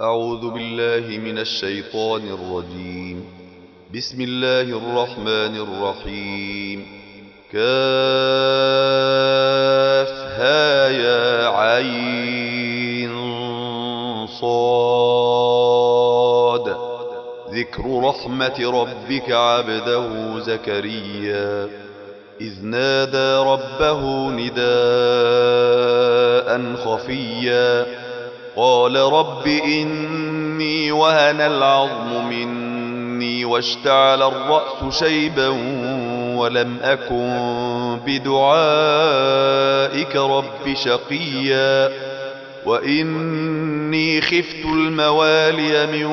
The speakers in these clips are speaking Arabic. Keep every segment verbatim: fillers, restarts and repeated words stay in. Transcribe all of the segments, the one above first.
أعوذ بالله من الشيطان الرجيم. بسم الله الرحمن الرحيم. كافها يا عين صاد. ذكر رحمة ربك عبده زكريا إذ نادى ربه نداء خفيا قال رب إني وهن العظم مني واشتعل الرأس شيبا ولم أكن بدعائك رب شقيا وإني خفت الموالي من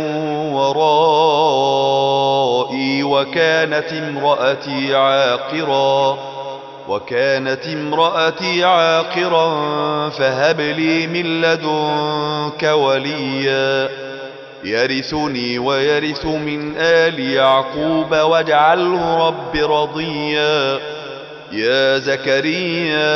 ورائي وكانت امرأتي عاقرا وكانت امرأتي عاقرا فهب لي من لدنك وليا يرثني ويرث من آل يعقوب واجعله رب رضيا. يا زكريا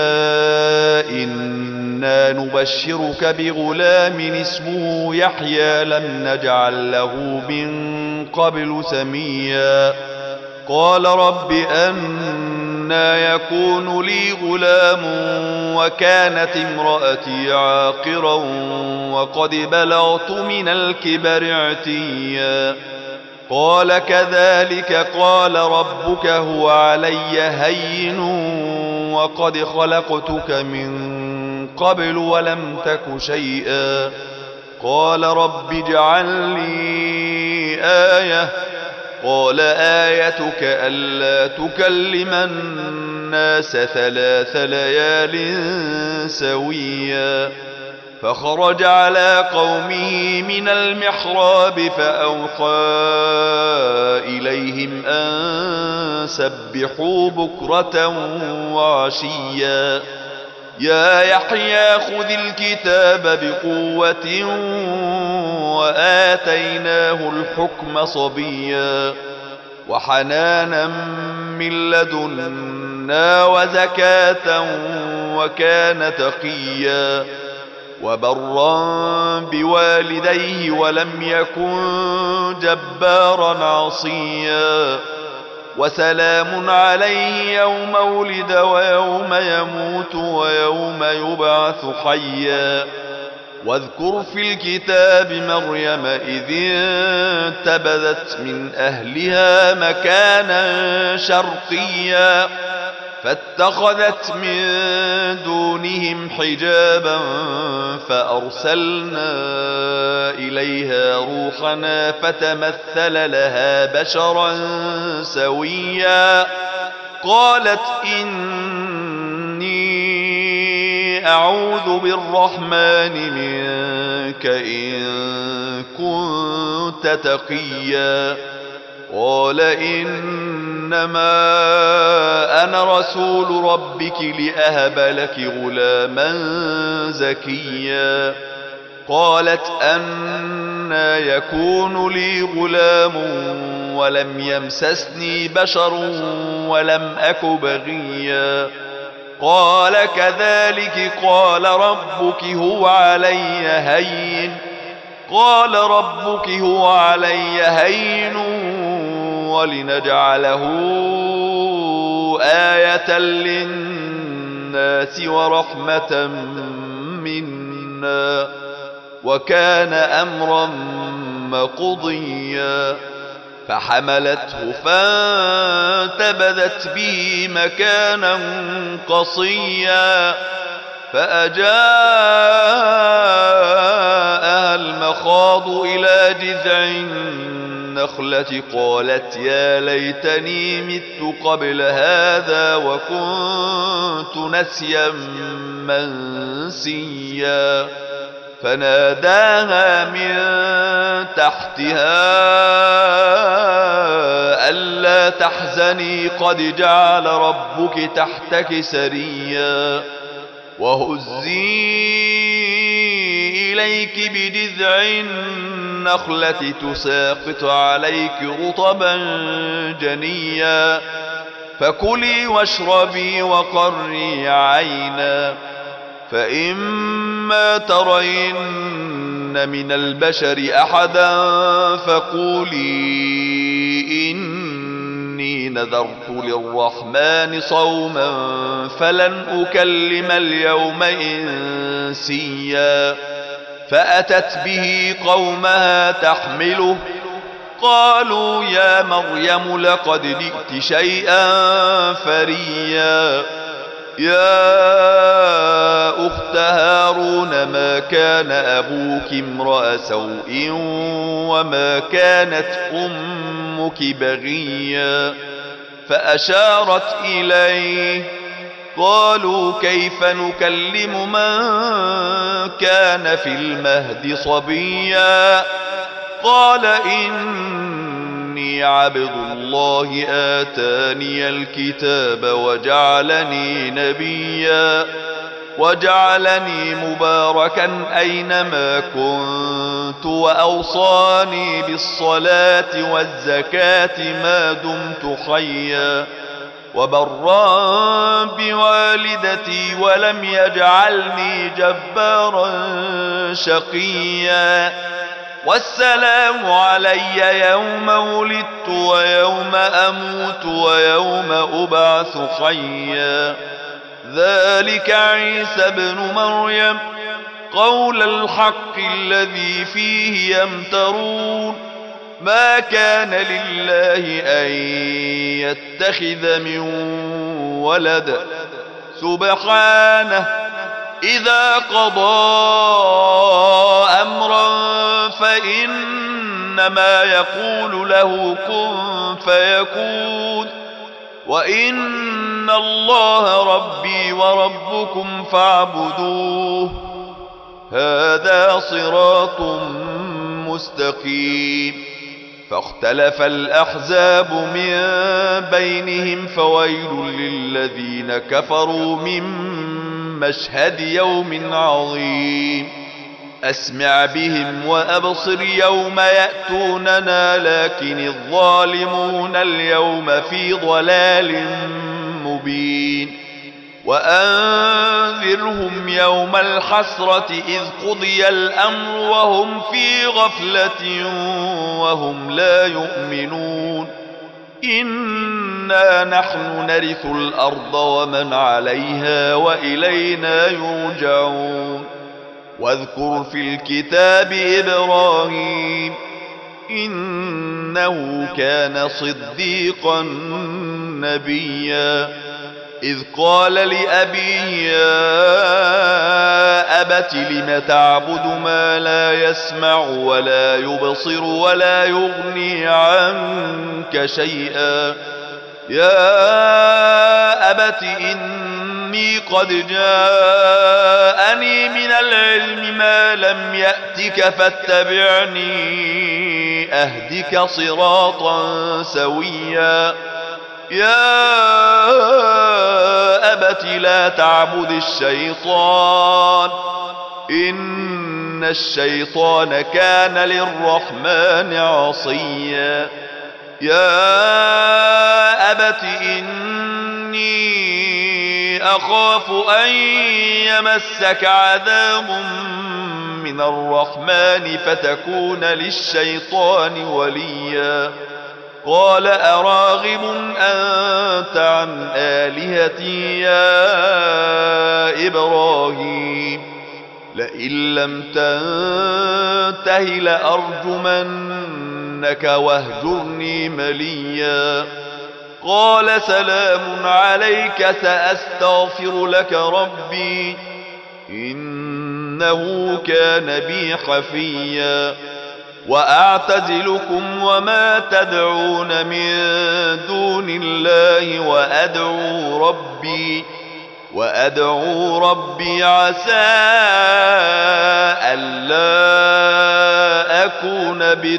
إنا نبشرك بغلام اسمه يحيى لم نجعل له من قبل سميا قال رب أنى يكون لي غلام وكانت امرأتي عاقرا وقد بلغت من الكبر عتيا قال كذلك قال ربك هو علي هين وقد خلقتك من قبل ولم تك شيئا قال رب اجعل لي آية قال آيتك ألا تكلم الناس ثلاث ليال سويا فخرج على قومه من المحراب فأوحى إليهم أن سبحوا بكرة وعشيا يا يحيى خذ الكتاب بقوة وآتيناه الحكم صبيا وحنانا من لدنا وزكاة وكان تقيا وبرا بوالديه ولم يكن جبارا عصيا وسلام عليه يوم ولد ويوم يموت ويوم يبعث حيا واذكر في الكتاب مريم إذ انتبذت من أهلها مكانا شرقيا فاتخذت من دونهم حجابا فأرسلنا إليها روحنا فتمثل لها بشرا سويا قالت إني أعوذ بالرحمن منك إن كنت تقيا قال إنما أنا رسول ربك لأهب لك غلاما زكيا قالت أنى يكون لي غلام ولم يمسسني بشر ولم أك بغيا قال كذلك قال ربك هو علي هين قال ربك هو علي هين ولنجعله آية للناس ورحمة منا وكان أمرا مقضيا فحملته فانتبذت به مكانا قصيا فأجاءها المخاض إلى جذع النخلة قالت يا ليتني مت قبل هذا وكنت نسيا منسيا فناداها من تحتها ألا تحزني قد جعل ربك تحتك سريا وهزي إليك بجذع النخلة تساقط عليك رطبا جنيا فكلي واشربي وقري عينا فإما ترين من البشر أحدا فقولي إني نذرت للرحمن صوما فلن أكلم اليوم إنسيا فأتت به قومها تحمله قالوا يا مريم لقد جئت شيئا فريا يا أخت هارون ما كان أبوك امرأ سوء وما كانت أمك بغيا فأشارت إليه قالوا كيف نكلم من كان في المهد صبيا قال إني عبد الله آتاني الكتاب وجعلني نبيا وجعلني مباركا أينما كنت وأوصاني بالصلاة والزكاة ما دمت حيا وبرا بوالدتي ولم يجعلني جبارا شقيا والسلام علي يوم ولدت ويوم أموت ويوم أبعث حيا ذلك عيسى ابن مريم قول الحق الذي فيه يمترون ما كان لله أن يتخذ من ولد سبحانه إذا قضى أمرا فإنما يقول له كن فيكون وإن الله ربي وربكم فاعبدوه هذا صراط مستقيم فاختلف الأحزاب من بينهم فويل للذين كفروا من مشهد يوم عظيم أسمع بهم وأبصر يوم يأتوننا لكن الظالمون اليوم في ضلال مبين وأنذرهم يوم الحسرة إذ قضي الأمر وهم في غفلة وهم لا يؤمنون إنا نحن نرث الأرض ومن عليها وإلينا يرجعون واذكر في الكتاب إبراهيم إنه كان صديقا نبيا إذ قال لأبيه يا أبت لم تعبد ما لا يسمع ولا يبصر ولا يغني عنك شيئا يا أبت إني قد جاءني من العلم ما لم يأتك فاتبعني أهدك صراطا سويا يا أبت لا تعبد الشيطان إن الشيطان كان للرحمن عصيا يا أبت إني أخاف أن يمسك عذاب من الرحمن فتكون للشيطان وليا قال أراغب أنت عن آلهتي يا إبراهيم لئن لم تنته لأرجمنك واهجرني مليا قال سلام عليك سأستغفر لك ربي إنه كان بي حفيا وأعتزلكم وما تدعون من دون الله وأدعو ربي وأدعو ربي عسى ألا أكون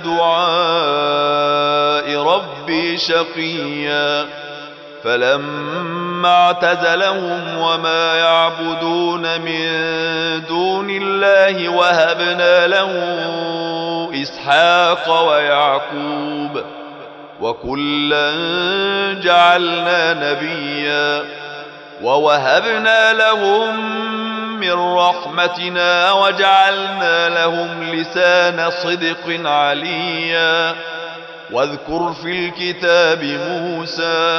بدعاء ربي شقيا فلما اعتزلهم وما يعبدون من دون الله وهبنا له إسحاق ويعقوب وكلا جعلنا نبيا ووهبنا لهم من رحمتنا وجعلنا لهم لسان صدق عليا. واذكر في الكتاب موسى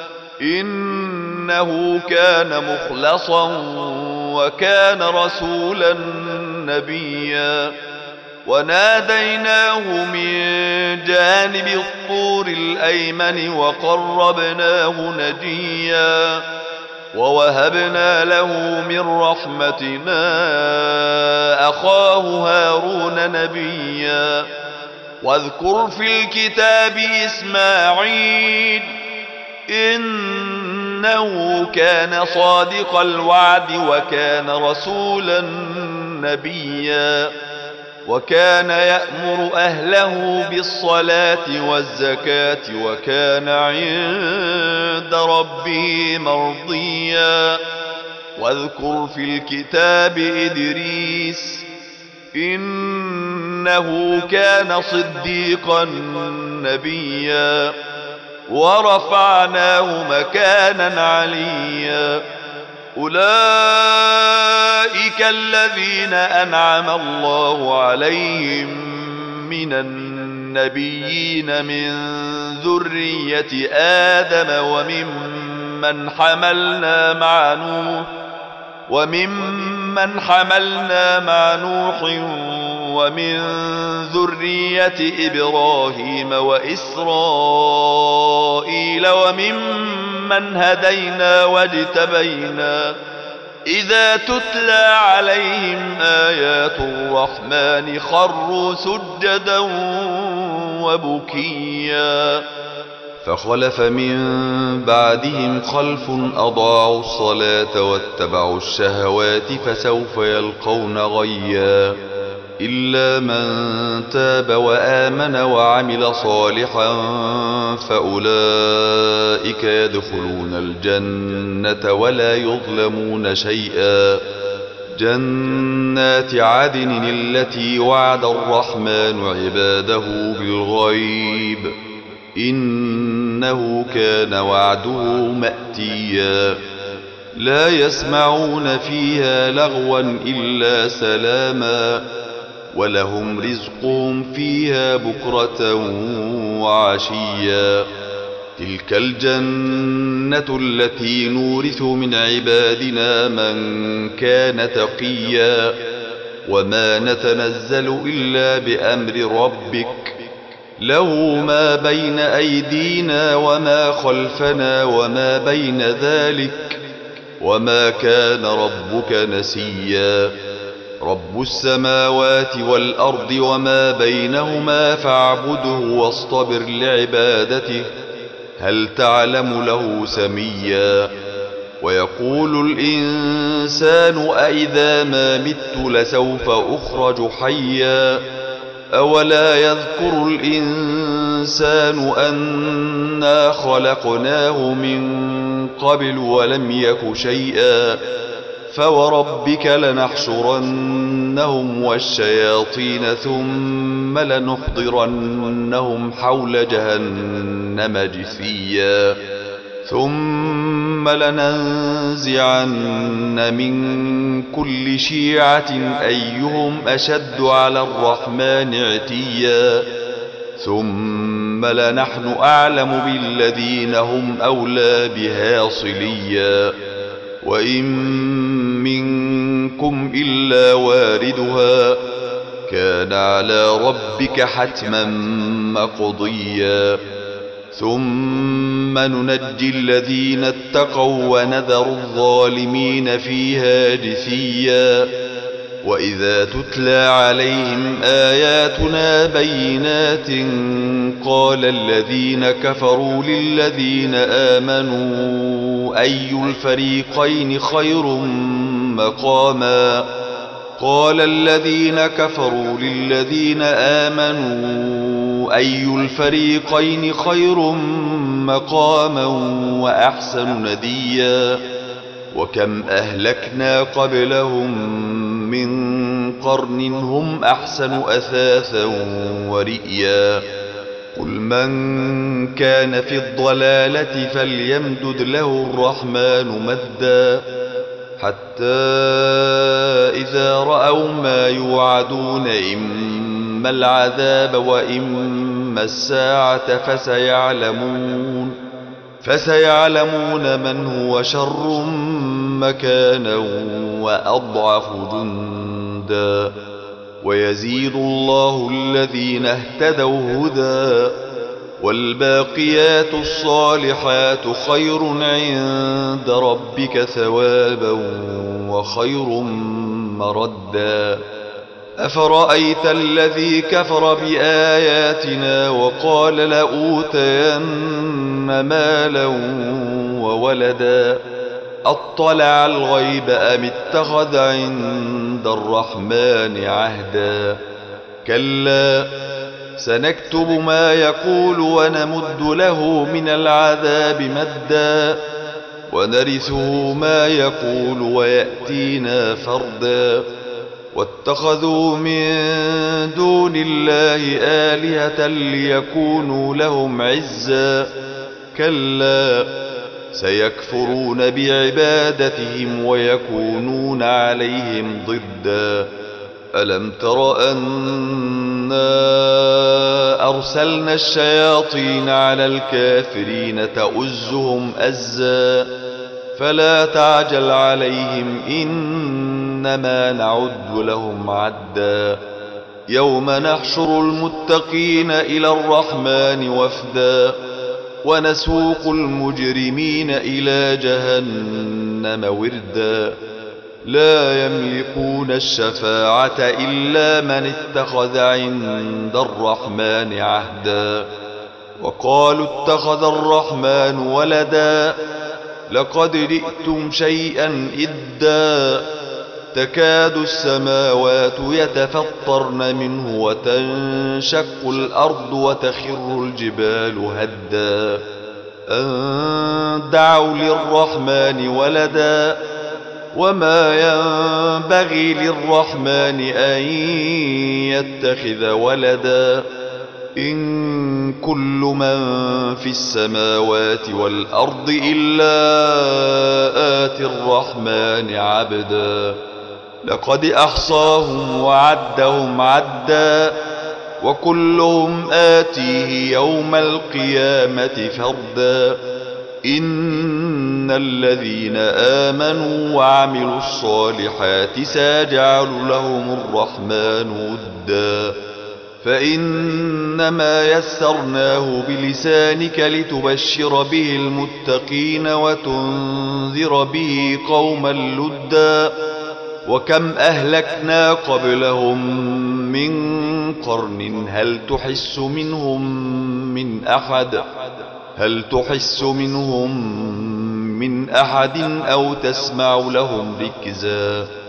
إنه كان مخلصا وكان رسولا نبيا. وناديناه من جانب الطور الأيمن وقربناه نجيا. ووهبنا له من رحمتنا أخاه هارون نبيا. واذكر في الكتاب إسماعيل إنه كان صادق الوعد وكان رسولا نبيا. وكان يأمر أهله بالصلاة والزكاة وكان عند ربه مرضيا. واذكر في الكتاب إدريس إنه كان صديقا نبيا. ورفعناه مكانا عليا. أولئك الذين أنعم الله عليهم من النبيين من ذرية آدم وممن حملنا مع نوح وممن حملنا مع نوح ومن ذرية إبراهيم وإسرائيل وممن هدينا واجتبينا. إذا تتلى عليهم آيات الرحمن خروا سجدا وبكيا. فخلف من بعدهم خلف أضاعوا الصلاة واتبعوا الشهوات فسوف يلقون غيا. إلا من تاب وآمن وعمل صالحا فأولئك يدخلون الجنة ولا يظلمون شيئا. جنات عدن التي وعد الرحمن عباده بالغيب إنه كان وعده مأتيا. لا يسمعون فيها لغوا إلا سلاما ولهم رزقهم فيها بكرة وعشيا. تلك الجنة التي نورث من عبادنا من كان تقيا. وما نتنزل إلا بأمر ربك له ما بين أيدينا وما خلفنا وما بين ذلك وما كان ربك نسيا. رب السماوات والأرض وما بينهما فاعبده واصطبر لعبادته هل تعلم له سميا. ويقول الإنسان أإذا ما مت لسوف أخرج حيا. أولا يذكر الإنسان أنا خلقناه من قبل ولم يك شيئا. فوربك لنحشرنهم والشياطين ثم لنحضرنهم حول جهنم جثيا. ثم لننزعن من كل شيعة أيهم أشد على الرحمن عتيا. ثم لنحن أعلم بالذين هم أولى بها صليا. وإن منكم إلا واردها كان على ربك حتما مقضيا. ثم ننجي الذين اتقوا ونذر الظالمين فيها جثيا. وإذا تتلى عليهم آياتنا بينات قال الذين كفروا للذين آمنوا أي الفريقين خير مقاما. قال الذين كفروا للذين آمنوا أي الفريقين خير مقاما وأحسن نديا. وكم أهلكنا قبلهم من قرن هم أحسن أثاثا ورئيا. قل من كان في الضلالة فليمدد له الرحمن مدا حتى إذا رأوا ما يوعدون إما العذاب وإما الساعة فسيعلمون فسيعلمون من هو شر مكانا وأضعف جندا ويزيد الله الذين اهتدوا هدى والباقيات الصالحات خير عند ربك ثوابا وخير مردا أفرأيت الذي كفر بآياتنا وقال لأوتين مالا وولدا أطلع الغيب أم اتخذ عند الرحمن عهدا كلا سنكتب ما يقول ونمد له من العذاب مدا ونرثه ما يقول ويأتينا فردا واتخذوا من دون الله آلهة ليكونوا لهم عزا كلا سيكفرون بعبادتهم ويكونون عليهم ضدا ألم تر أنا أرسلنا الشياطين على الكافرين تؤزهم أزا فلا تعجل عليهم إنما نعد لهم عدا يوم نحشر المتقين إلى الرحمن وفدا ونسوق المجرمين إلى جهنم وردا لا يملكون الشفاعة إلا من اتخذ عند الرحمن عهدا وقالوا اتخذ الرحمن ولدا لقد جئتم شيئا إدا تكاد السماوات يتفطرن منه وتنشق الأرض وتخر الجبال هدا أن دعوا للرحمن ولدا وما ينبغي للرحمن أن يتخذ ولدا إن كل من في السماوات والأرض إلا آتي الرحمن عبدا لقد أحصاهم وعدهم عدا وكلهم آتيه يوم القيامة فردا إن الذين آمنوا وعملوا الصالحات سيجعل لهم الرحمن ودا فإنما يسرناه بلسانك لتبشر به المتقين وتنذر به قوما لدا وكم أهلكنا قبلهم من قرن هل تحس منهم من أحد هل تحس منهم من أحد أو تسمع لهم ركزا